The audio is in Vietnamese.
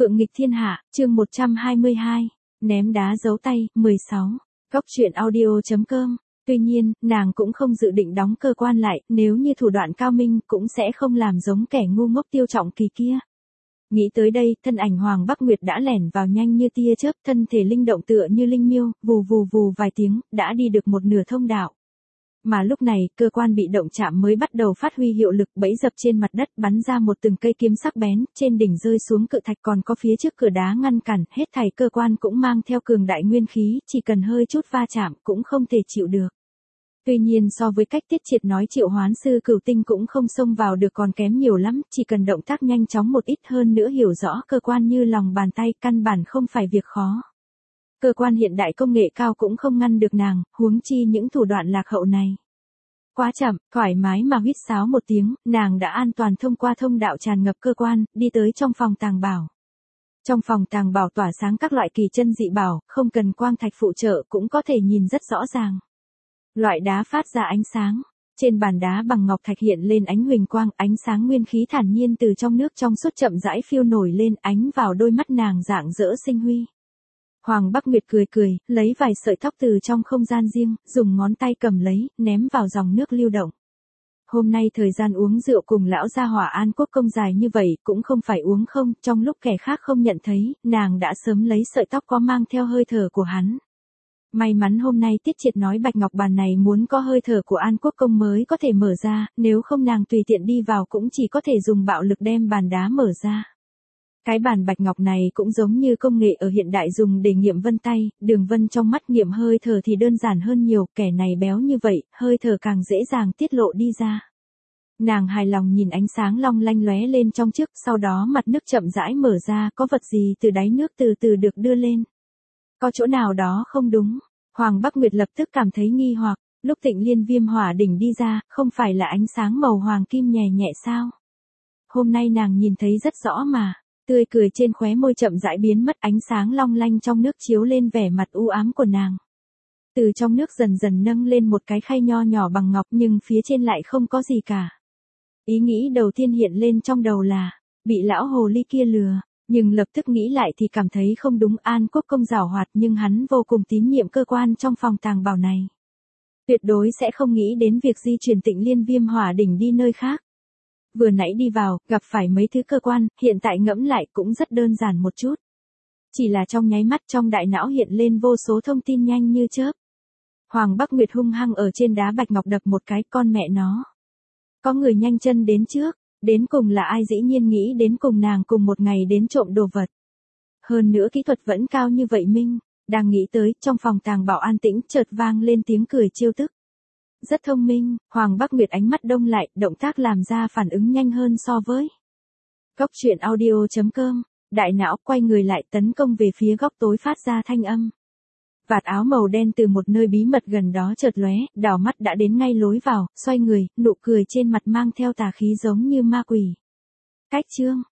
Phượng nghịch thiên hạ, chương 122, ném đá giấu tay, 16. Góc truyện audio.com. Tuy nhiên, nàng cũng không dự định đóng cơ quan lại, nếu như thủ đoạn cao minh cũng sẽ không làm giống kẻ ngu ngốc Tiêu Trọng Kỳ kia. Nghĩ tới đây, thân ảnh Hoàng Bắc Nguyệt đã lẻn vào nhanh như tia chớp, thân thể linh động tựa như linh miêu, vù vù vù vài tiếng, đã đi được một nửa thông đạo. Mà lúc này, cơ quan bị động chạm mới bắt đầu phát huy hiệu lực, bẫy dập trên mặt đất bắn ra một từng cây kiếm sắc bén, trên đỉnh rơi xuống cự thạch còn có phía trước cửa đá ngăn cản, hết thảy cơ quan cũng mang theo cường đại nguyên khí, chỉ cần hơi chút va chạm cũng không thể chịu được. Tuy nhiên so với cách Tiết Triệt nói Triệu Hoán Sư Cửu Tinh cũng không xông vào được còn kém nhiều lắm, chỉ cần động tác nhanh chóng một ít hơn nữa hiểu rõ cơ quan như lòng bàn tay, căn bản không phải việc khó. Cơ quan hiện đại công nghệ cao cũng không ngăn được nàng, huống chi những thủ đoạn lạc hậu này. Quá chậm, thoải mái mà huýt sáo một tiếng, nàng đã an toàn thông qua thông đạo tràn ngập cơ quan, đi tới trong phòng tàng bảo. Trong phòng tàng bảo tỏa sáng các loại kỳ chân dị bảo, không cần quang thạch phụ trợ cũng có thể nhìn rất rõ ràng. Loại đá phát ra ánh sáng. Trên bàn đá bằng ngọc thạch hiện lên ánh huỳnh quang, ánh sáng nguyên khí thản nhiên từ trong nước trong suốt chậm rãi phiêu nổi lên, ánh vào đôi mắt nàng rạng rỡ sinh huy. Hoàng Bắc Nguyệt cười cười, lấy vài sợi tóc từ trong không gian riêng, dùng ngón tay cầm lấy, ném vào dòng nước lưu động. Hôm nay thời gian uống rượu cùng lão gia hỏa An Quốc công dài như vậy, cũng không phải uống không, trong lúc kẻ khác không nhận thấy, nàng đã sớm lấy sợi tóc có mang theo hơi thở của hắn. May mắn hôm nay Tiết Triệt nói bạch ngọc bàn này muốn có hơi thở của An Quốc công mới có thể mở ra, nếu không nàng tùy tiện đi vào cũng chỉ có thể dùng bạo lực đem bàn đá mở ra. Cái bàn bạch ngọc này cũng giống như công nghệ ở hiện đại dùng để nghiệm vân tay, đường vân trong mắt nghiệm hơi thở thì đơn giản hơn nhiều, kẻ này béo như vậy, hơi thở càng dễ dàng tiết lộ đi ra. Nàng hài lòng nhìn ánh sáng long lanh lóe lên trong trước, sau đó mặt nước chậm rãi mở ra, có vật gì từ đáy nước từ từ được đưa lên. Có chỗ nào đó không đúng, Hoàng Bắc Nguyệt lập tức cảm thấy nghi hoặc, lúc Tịnh Liên Viêm Hỏa Đỉnh đi ra, không phải là ánh sáng màu hoàng kim nhẹ nhẹ sao? Hôm nay nàng nhìn thấy rất rõ mà. Tươi cười trên khóe môi chậm rãi biến mất, ánh sáng long lanh trong nước chiếu lên vẻ mặt u ám của nàng. Từ trong nước dần dần nâng lên một cái khay nho nhỏ bằng ngọc nhưng phía trên lại không có gì cả. Ý nghĩ đầu tiên hiện lên trong đầu là, bị lão hồ ly kia lừa, nhưng lập tức nghĩ lại thì cảm thấy không đúng. An Quốc công giảo hoạt nhưng hắn vô cùng tín nhiệm cơ quan trong phòng tàng bảo này. Tuyệt đối sẽ không nghĩ đến việc di chuyển Tịnh Liên Viêm Hỏa Đỉnh đi nơi khác. Vừa nãy đi vào, gặp phải mấy thứ cơ quan, hiện tại ngẫm lại cũng rất đơn giản một chút. Chỉ là trong nháy mắt trong đại não hiện lên vô số thông tin nhanh như chớp. Hoàng Bắc Nguyệt hung hăng ở trên đá bạch ngọc đập một cái, con mẹ nó. Có người nhanh chân đến trước, đến cùng là ai? Dĩ nhiên nghĩ đến cùng nàng cùng một ngày đến trộm đồ vật. Hơn nữa kỹ thuật vẫn cao như vậy minh, đang nghĩ tới, trong phòng tàng bảo an tĩnh chợt vang lên tiếng cười trêu tức. Rất thông minh, Hoàng Bắc Nguyệt ánh mắt đông lại, động tác làm ra phản ứng nhanh hơn so với. Góc truyện audio.com, đại não quay người lại tấn công về phía góc tối phát ra thanh âm. Vạt áo màu đen từ một nơi bí mật gần đó chợt lóe, đảo mắt đã đến ngay lối vào, xoay người, nụ cười trên mặt mang theo tà khí giống như ma quỷ. Cách chương,